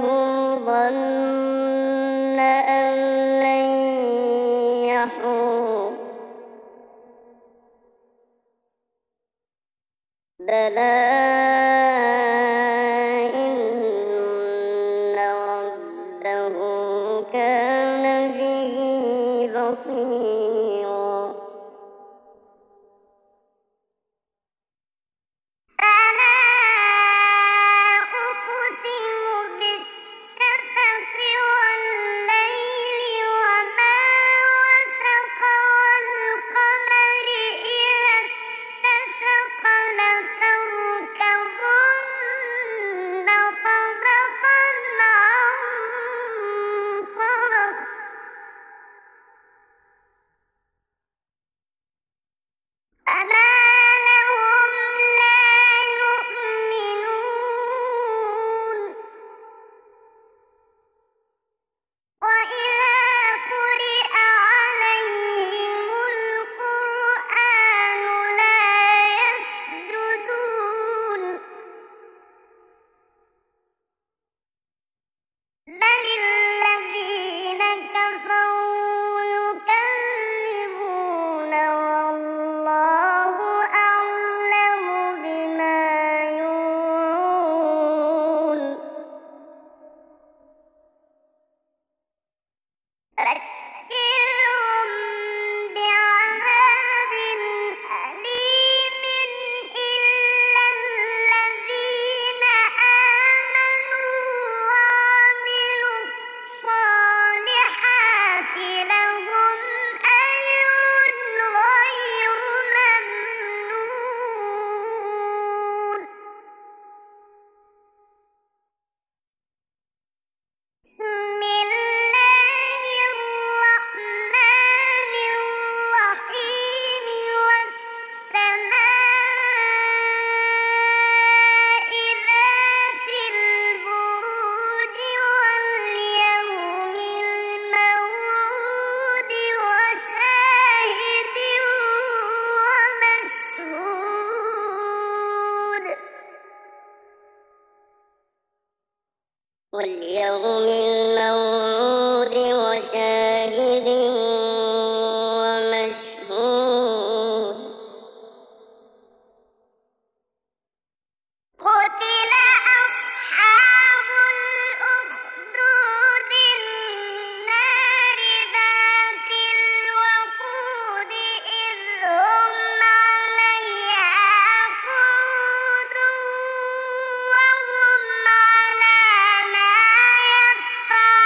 ظن أن لن يحور بلى إن ربه كان به بصيرا فلا أقسم بالشفق والليل وما وسق والقمر إذا اتسق لتركبن طبقا عن طبق فما لهم لا يؤمنون وإذا قرئ عليهم القرآن لا يسجدون بل الذين كفروا يكذبون والله أعلم بما يوعون فبشرهم بعذاب أليم إلا الذين آمنوا وعملوا الصالحات لهم أجر غير ممنون بسم الله الرحمن الرحيم والسماء ذات البروج واليوم الموعود وشاهد ومشهود واليوم الموعود وشاهد ومشهود قتل أصحاب الأخدود النار ذات الوقود إذ هم عليها قعود وهم على ما يفعلون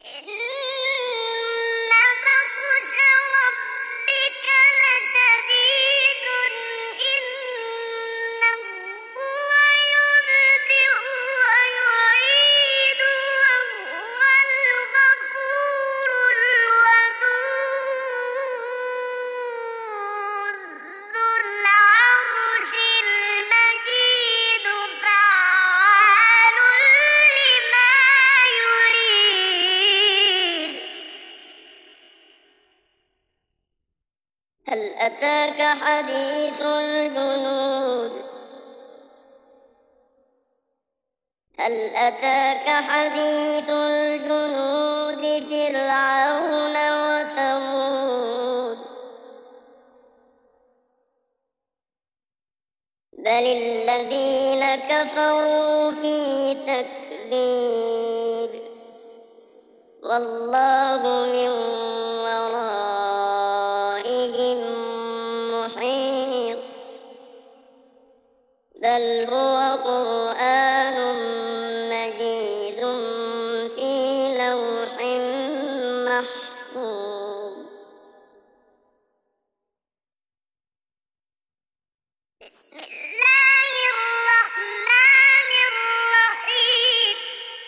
إن بطش ربك لشديد إنه هو يبدئ ويعيد وهو الغفور الودود ذو العرش المجيد فعال لما يريد هل أتاك حديث الجنود هل أتاك حديث الجنود فرعون وثمود بل الذين كفروا في تكذيب والله من ورائهم محيط بل هو قرآن مجيد في لوح محفوظ بسم الله الرحمن الرحيم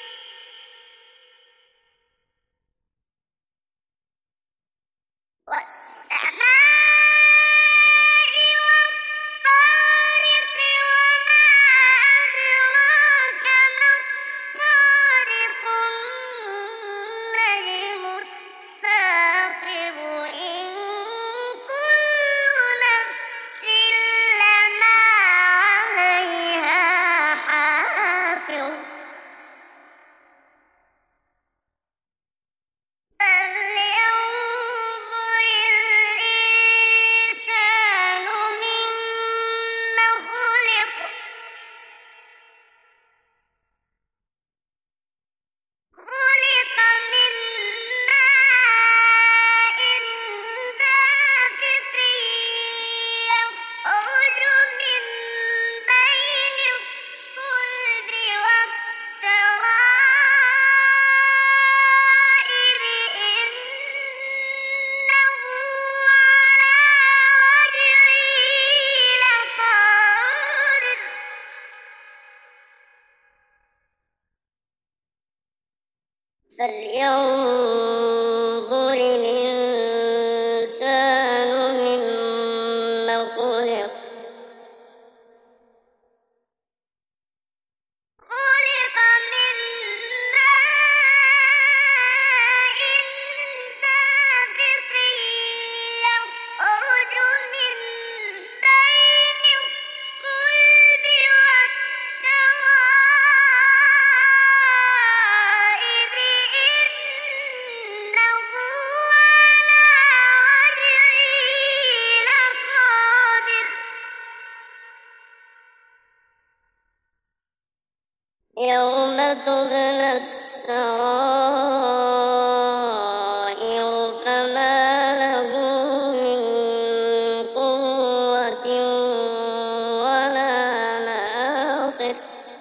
والسماء والطارق وما أدراك ما الطارق النجم الثاقب إن كل نفس لما عليها حافظ فلينظر الإنسان مما خلق خلق من ماء دافق يخرج من بين الصلب والترائب إنه على وجهه لقادر فلينظر الإنسان مما خلق خلق من ماء دافق يخرج من بين الصلب والترائب إنه على وجهه لقادر يوم تبلى السرائر فما له من قوة ولا ناصر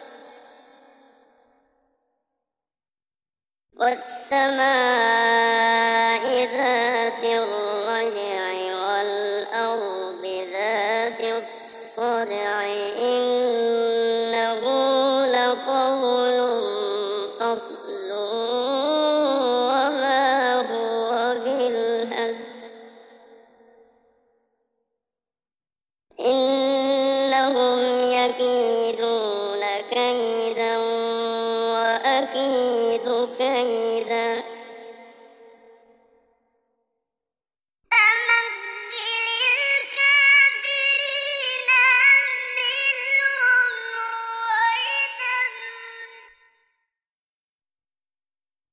والسماء ذات الرجع والأرض ذات الصدع إنه لقول فصل وما هو بالهزل إنهم يكيدون كيدا وأكيد كيدا